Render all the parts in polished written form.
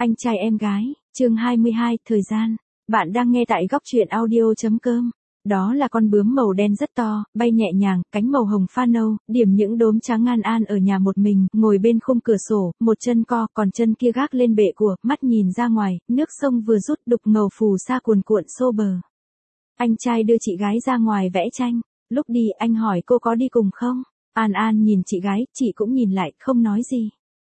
Anh trai em gái, chương 22, thời gian. Bạn đang nghe tại góc truyện audio.com. Đó là con bướm màu đen rất to, bay nhẹ nhàng, cánh màu hồng pha nâu, điểm những đốm trắng. An ở nhà một mình, ngồi bên khung cửa sổ, một chân co, còn chân kia gác lên bệ của, mắt nhìn ra ngoài, nước sông vừa rút đục ngầu phù sa cuồn cuộn xô bờ. Anh trai đưa chị gái ra ngoài vẽ tranh. Lúc đi, anh hỏi cô có đi cùng không? An nhìn chị gái, chị cũng nhìn lại, không nói gì.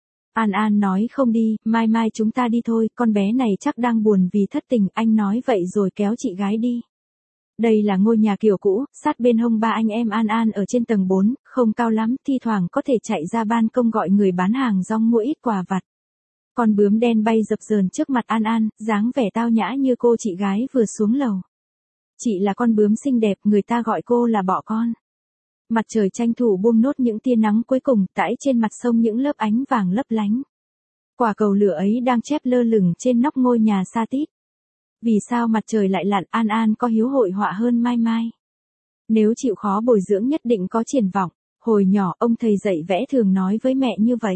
An nói không đi, mai chúng ta đi thôi, con bé này chắc đang buồn vì thất tình, anh nói vậy rồi kéo chị gái đi. Đây là ngôi nhà kiểu cũ, sát bên hông ba anh em. An ở trên tầng 4, không cao lắm, thi thoảng có thể chạy ra ban công gọi người bán hàng rong mua ít quà vặt. Con bướm đen bay dập dờn trước mặt An, dáng vẻ tao nhã như cô chị gái vừa xuống lầu. Chị là con bướm xinh đẹp, người ta gọi cô là bọ con. Mặt trời tranh thủ buông nốt những tia nắng cuối cùng, tải trên mặt sông những lớp ánh vàng lấp lánh. Quả cầu lửa ấy đang chép lơ lửng trên nóc ngôi nhà sa tít. Vì sao mặt trời lại lặn? An có hiếu hội họa hơn Mai. Nếu chịu khó bồi dưỡng nhất định có triển vọng. Hồi nhỏ ông thầy dạy vẽ thường nói với mẹ như vậy.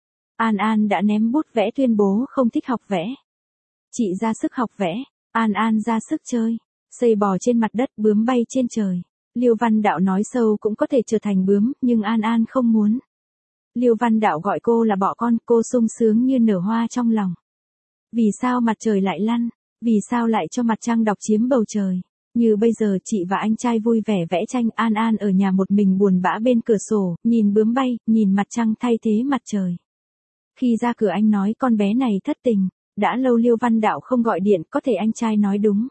An đã ném bút vẽ tuyên bố không thích học vẽ. Chị ra sức học vẽ, An ra sức chơi, xây bò trên mặt đất, bướm bay trên trời. Liêu Văn Đạo nói sâu cũng có thể trở thành bướm, nhưng An không muốn. Liêu Văn Đạo gọi cô là bọ con, cô sung sướng như nở hoa trong lòng. Vì sao mặt trời lại lăn? Vì sao lại cho mặt trăng độc chiếm bầu trời? Như bây giờ chị và anh trai vui vẻ vẽ tranh, An ở nhà một mình buồn bã bên cửa sổ, nhìn bướm bay, nhìn mặt trăng thay thế mặt trời. Khi ra cửa anh nói con bé này thất tình, đã lâu Liêu Văn Đạo không gọi điện, có thể anh trai nói đúng.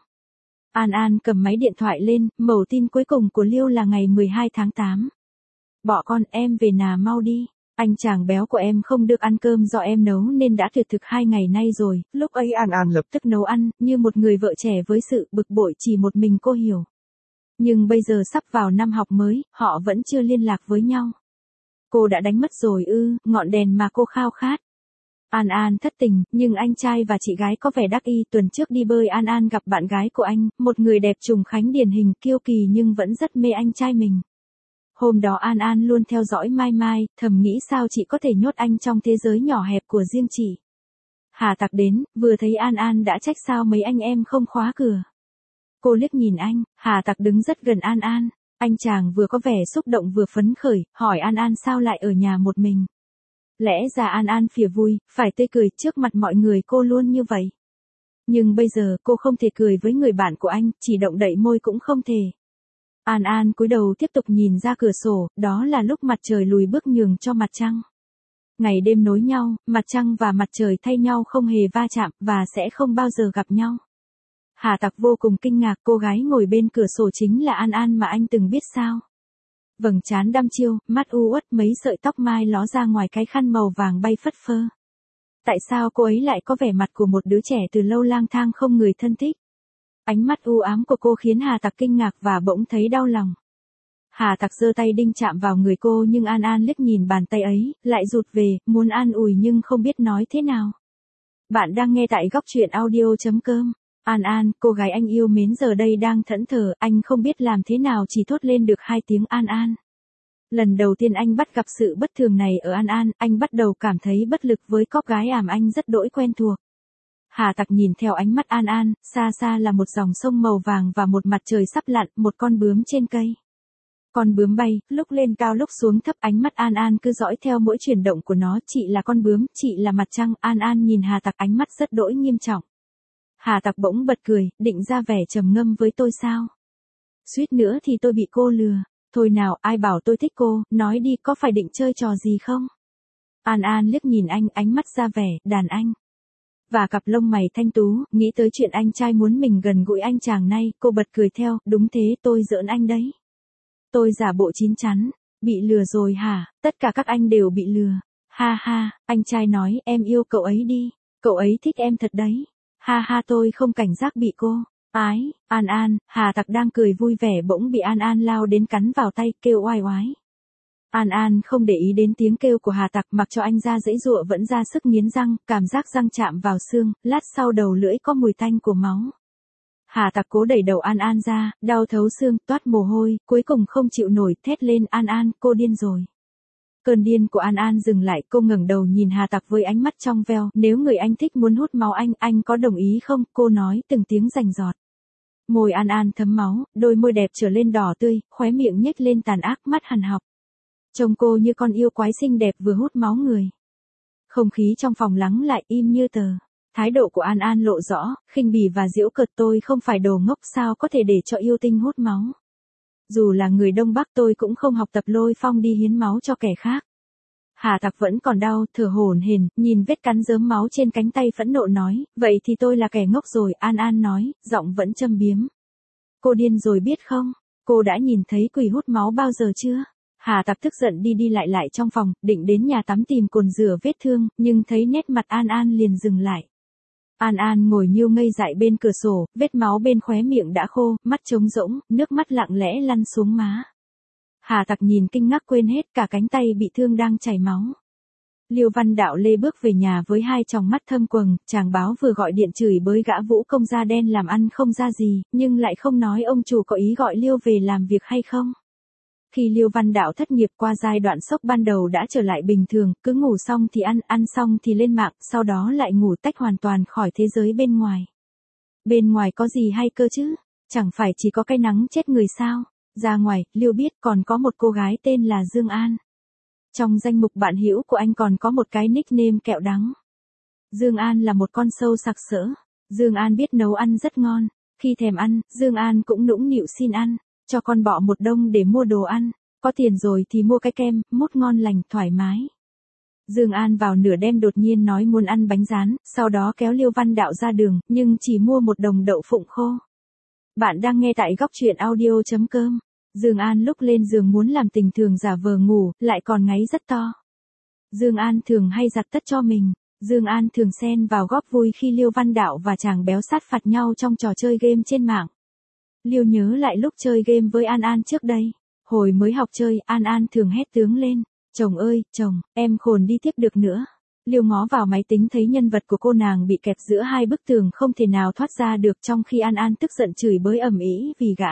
An cầm máy điện thoại lên, mẩu tin cuối cùng của Liêu là ngày 12 tháng 8. Bọ con, em về nhà mau đi. Anh chàng béo của em không được ăn cơm do em nấu nên đã tuyệt thực 2 ngày nay rồi. Lúc ấy An lập tức nấu ăn, như một người vợ trẻ với sự bực bội chỉ một mình cô hiểu. Nhưng bây giờ sắp vào năm học mới, họ vẫn chưa liên lạc với nhau. Cô đã đánh mất rồi ư, ngọn đèn mà cô khao khát. An thất tình, nhưng anh trai và chị gái có vẻ đắc ý. Tuần trước đi bơi, An gặp bạn gái của anh, một người đẹp trùng khánh điển hình, kiêu kỳ nhưng vẫn rất mê anh trai mình. Hôm đó An luôn theo dõi Mai, thầm nghĩ sao chị có thể nhốt anh trong thế giới nhỏ hẹp của riêng chị. Hà Tặc đến, vừa thấy An đã trách sao mấy anh em không khóa cửa. Cô liếc nhìn anh, Hà Tặc đứng rất gần An. Anh chàng vừa có vẻ xúc động vừa phấn khởi, hỏi An sao lại ở nhà một mình. Lẽ ra An phìa vui, phải tươi cười trước mặt mọi người, cô luôn như vậy. Nhưng bây giờ cô không thể cười với người bạn của anh, chỉ động đậy môi cũng không thể. An cúi đầu tiếp tục nhìn ra cửa sổ, đó là lúc mặt trời lùi bước nhường cho mặt trăng. Ngày đêm nối nhau, mặt trăng và mặt trời thay nhau không hề va chạm, và sẽ không bao giờ gặp nhau. Hà Tặc vô cùng kinh ngạc, cô gái ngồi bên cửa sổ chính là An mà anh từng biết sao. Vầng trán đăm chiêu, mắt u uất, mấy sợi tóc mai ló ra ngoài cái khăn màu vàng bay phất phơ. Tại sao cô ấy lại có vẻ mặt của một đứa trẻ từ lâu lang thang không người thân thích? Ánh mắt u ám của cô khiến Hà Tặc kinh ngạc và bỗng thấy đau lòng. Hà Tặc giơ tay định chạm vào người cô nhưng An liếc nhìn bàn tay ấy, lại rụt về, muốn an ủi nhưng không biết nói thế nào. Bạn đang nghe tại góc truyện audio.com. An, cô gái anh yêu mến giờ đây đang thẫn thờ, anh không biết làm thế nào chỉ thốt lên được 2 tiếng An. Lần đầu tiên anh bắt gặp sự bất thường này ở An, anh bắt đầu cảm thấy bất lực với cóc gái ảm anh rất đỗi quen thuộc. Hà Tặc nhìn theo ánh mắt An, xa xa là một dòng sông màu vàng và một mặt trời sắp lặn, một con bướm trên cây. Con bướm bay, lúc lên cao lúc xuống thấp, ánh mắt An cứ dõi theo mỗi chuyển động của nó, chị là con bướm, chị là mặt trăng. An nhìn Hà Tặc, ánh mắt rất đỗi nghiêm trọng. Hà Tặc bỗng bật cười, định ra vẻ trầm ngâm với tôi sao? Suýt nữa thì tôi bị cô lừa. Thôi nào, ai bảo tôi thích cô, nói đi, có phải định chơi trò gì không? An liếc nhìn anh, ánh mắt ra vẻ đàn anh. Và cặp lông mày thanh tú, nghĩ tới chuyện anh trai muốn mình gần gũi anh chàng này, cô bật cười theo, đúng thế, tôi giỡn anh đấy. Tôi giả bộ chín chắn, bị lừa rồi hả? Tất cả các anh đều bị lừa. Ha ha, anh trai nói, em yêu cậu ấy đi, cậu ấy thích em thật đấy. Ha ha, tôi không cảnh giác bị cô. Ái, An, Hà Tặc đang cười vui vẻ bỗng bị An lao đến cắn vào tay, kêu oai oái. An không để ý đến tiếng kêu của Hà Tặc, mặc cho anh ra giãy giụa vẫn ra sức nghiến răng, cảm giác răng chạm vào xương, lát sau đầu lưỡi có mùi tanh của máu. Hà Tặc cố đẩy đầu An ra, đau thấu xương, toát mồ hôi, cuối cùng không chịu nổi, thét lên, An, cô điên rồi. Cơn điên của An An dừng lại, cô ngẩng đầu nhìn Hà Tặc với ánh mắt trong veo, nếu người anh thích muốn hút máu anh có đồng ý không? Cô nói từng tiếng rành rọt. Môi An An thấm máu, đôi môi đẹp trở lên đỏ tươi, khóe miệng nhếch lên tàn ác, mắt hằn học. Trông cô như con yêu quái xinh đẹp vừa hút máu người. Không khí trong phòng lắng lại im như tờ. Thái độ của An An lộ rõ, khinh bỉ và giễu cợt, tôi không phải đồ ngốc sao có thể để cho yêu tinh hút máu. Dù là người Đông Bắc tôi cũng không học tập Lôi Phong đi hiến máu cho kẻ khác. Hà Tặc vẫn còn đau, thở hổn hển, nhìn vết cắn rớm máu trên cánh tay phẫn nộ nói, vậy thì tôi là kẻ ngốc rồi, An An nói, giọng vẫn châm biếm. Cô điên rồi biết không, cô đã nhìn thấy quỷ hút máu bao giờ chưa? Hà Tặc tức giận đi lại trong phòng, định đến nhà tắm tìm cồn rửa vết thương, nhưng thấy nét mặt An An liền dừng lại. An An ngồi nhiêu ngây dại bên cửa sổ, vết máu bên khóe miệng đã khô, mắt trống rỗng, nước mắt lặng lẽ lăn xuống má. Hà Tặc nhìn kinh ngạc quên hết cả cánh tay bị thương đang chảy máu. Liêu Văn Đạo Lê bước về nhà với hai tròng mắt thâm quầng, chàng báo vừa gọi điện chửi bới gã vũ công da đen làm ăn không ra gì, nhưng lại không nói ông chủ có ý gọi Liêu về làm việc hay không. Khi Liêu Văn Đạo thất nghiệp qua giai đoạn sốc ban đầu đã trở lại bình thường, cứ ngủ xong thì ăn xong thì lên mạng, sau đó lại ngủ tách hoàn toàn khỏi thế giới bên ngoài. Bên ngoài có gì hay cơ chứ? Chẳng phải chỉ có cái nắng chết người sao? Ra ngoài, Liêu biết còn có một cô gái tên là Dương An. Trong danh mục bạn hữu của anh còn có một cái nickname kẹo đắng. Dương An là một con sâu sặc sỡ. Dương An biết nấu ăn rất ngon. Khi thèm ăn, Dương An cũng nũng nịu xin ăn. Cho con bọ một đông để mua đồ ăn. Có tiền rồi thì mua cái kem, mốt ngon lành, thoải mái. Dương An vào nửa đêm đột nhiên nói muốn ăn bánh rán, sau đó kéo Liêu Văn Đạo ra đường, nhưng chỉ mua một đồng đậu phụng khô. Bạn đang nghe tại góc truyện audio.com. Dương An lúc lên giường muốn làm tình thường giả vờ ngủ, lại còn ngáy rất to. Dương An thường hay giặt tất cho mình. Dương An thường xen vào góp vui khi Liêu Văn Đạo và chàng béo sát phạt nhau trong trò chơi game trên mạng. Liêu nhớ lại lúc chơi game với An An trước đây. Hồi mới học chơi, An An thường hét tướng lên. Chồng ơi, chồng, em khồn đi tiếp được nữa. Liêu ngó vào máy tính thấy nhân vật của cô nàng bị kẹp giữa hai bức tường không thể nào thoát ra được, trong khi An An tức giận chửi bới ầm ĩ vì gã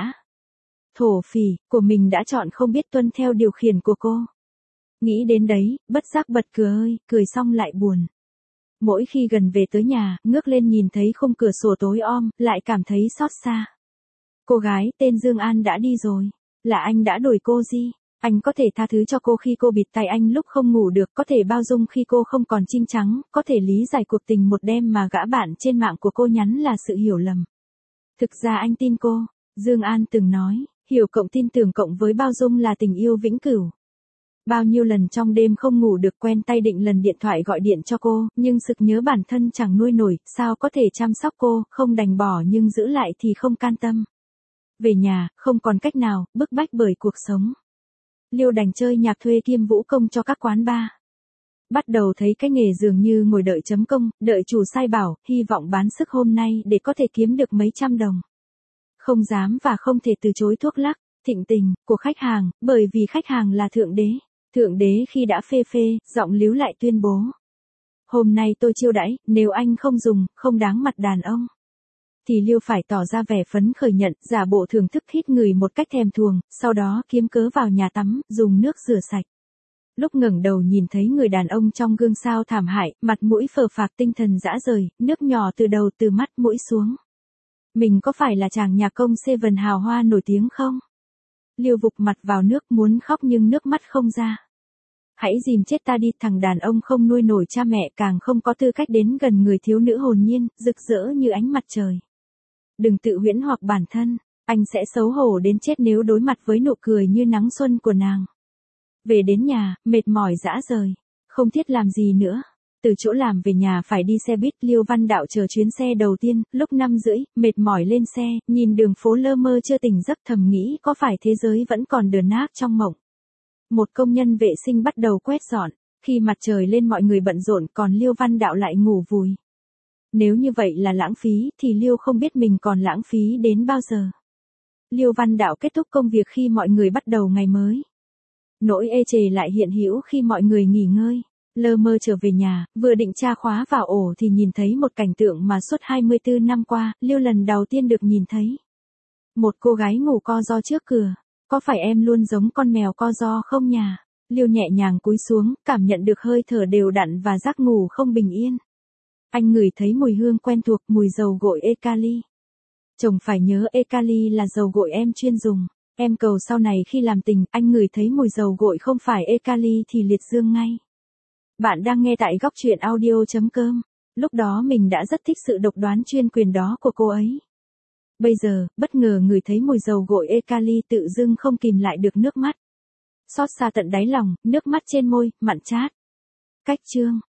thổ phỉ của mình đã chọn không biết tuân theo điều khiển của cô. Nghĩ đến đấy, bất giác bật cười xong lại buồn. Mỗi khi gần về tới nhà, ngước lên nhìn thấy khung cửa sổ tối om, lại cảm thấy xót xa. Cô gái tên Dương An đã đi rồi. Là anh đã đuổi cô gì? Anh có thể tha thứ cho cô khi cô bịt tai anh lúc không ngủ được, có thể bao dung khi cô không còn trinh trắng, có thể lý giải cuộc tình một đêm mà gã bạn trên mạng của cô nhắn là sự hiểu lầm. Thực ra anh tin cô, Dương An từng nói, hiểu cộng tin tưởng cộng với bao dung là tình yêu vĩnh cửu. Bao nhiêu lần trong đêm không ngủ được quen tay định lần điện thoại gọi điện cho cô, nhưng sực nhớ bản thân chẳng nuôi nổi, sao có thể chăm sóc cô, không đành bỏ nhưng giữ lại thì không can tâm. Về nhà, không còn cách nào, bức bách bởi cuộc sống. Liêu đành chơi nhạc thuê kiêm vũ công cho các quán bar. Bắt đầu thấy cái nghề dường như ngồi đợi chấm công, đợi chủ sai bảo, hy vọng bán sức hôm nay để có thể kiếm được mấy trăm đồng. Không dám và không thể từ chối thuốc lắc, thịnh tình, của khách hàng, bởi vì khách hàng là thượng đế. Thượng đế khi đã phê, giọng líu lại tuyên bố. Hôm nay tôi chiêu đãi, nếu anh không dùng, không đáng mặt đàn ông. Thì Liêu phải tỏ ra vẻ phấn khởi nhận, giả bộ thưởng thức hít người một cách thèm thuồng, sau đó kiếm cớ vào nhà tắm, dùng nước rửa sạch. Lúc ngẩng đầu nhìn thấy người đàn ông trong gương sao thảm hại, mặt mũi phờ phạc tinh thần rã rời, nước nhỏ từ đầu từ mắt mũi xuống. Mình có phải là chàng nhạc công Seven hào hoa nổi tiếng không? Liêu vụt mặt vào nước muốn khóc nhưng nước mắt không ra. Hãy dìm chết ta đi, thằng đàn ông không nuôi nổi cha mẹ càng không có tư cách đến gần người thiếu nữ hồn nhiên, rực rỡ như ánh mặt trời. Đừng tự huyễn hoặc bản thân, anh sẽ xấu hổ đến chết nếu đối mặt với nụ cười như nắng xuân của nàng. Về đến nhà, mệt mỏi rã rời, không thiết làm gì nữa. Từ chỗ làm về nhà phải đi xe buýt, Liêu Văn Đạo chờ chuyến xe đầu tiên, lúc 5:30, mệt mỏi lên xe, nhìn đường phố lơ mơ chưa tỉnh giấc thầm nghĩ có phải thế giới vẫn còn đờn ác trong mộng. Một công nhân vệ sinh bắt đầu quét dọn, khi mặt trời lên mọi người bận rộn còn Liêu Văn Đạo lại ngủ vùi. Nếu như vậy là lãng phí thì Liêu không biết mình còn lãng phí đến bao giờ. Liêu Văn Đạo kết thúc công việc khi mọi người bắt đầu ngày mới. Nỗi ê chề lại hiện hữu khi mọi người nghỉ ngơi. Lơ mơ trở về nhà, vừa định tra khóa vào ổ thì nhìn thấy một cảnh tượng mà suốt 24 năm qua, Liêu lần đầu tiên được nhìn thấy. Một cô gái ngủ co ro trước cửa. Có phải em luôn giống con mèo co ro không nhỉ? Liêu nhẹ nhàng cúi xuống, cảm nhận được hơi thở đều đặn và giấc ngủ không bình yên. Anh ngửi thấy mùi hương quen thuộc, mùi dầu gội Ekali. Chồng phải nhớ Ekali là dầu gội em chuyên dùng. Em cầu sau này khi làm tình, anh ngửi thấy mùi dầu gội không phải Ekali thì liệt dương ngay. Bạn đang nghe tại góc truyện audio.com. Lúc đó mình đã rất thích sự độc đoán chuyên quyền đó của cô ấy. Bây giờ, bất ngờ ngửi thấy mùi dầu gội Ekali tự dưng không kìm lại được nước mắt. Xót xa tận đáy lòng, nước mắt trên môi, mặn chát. Cách chương.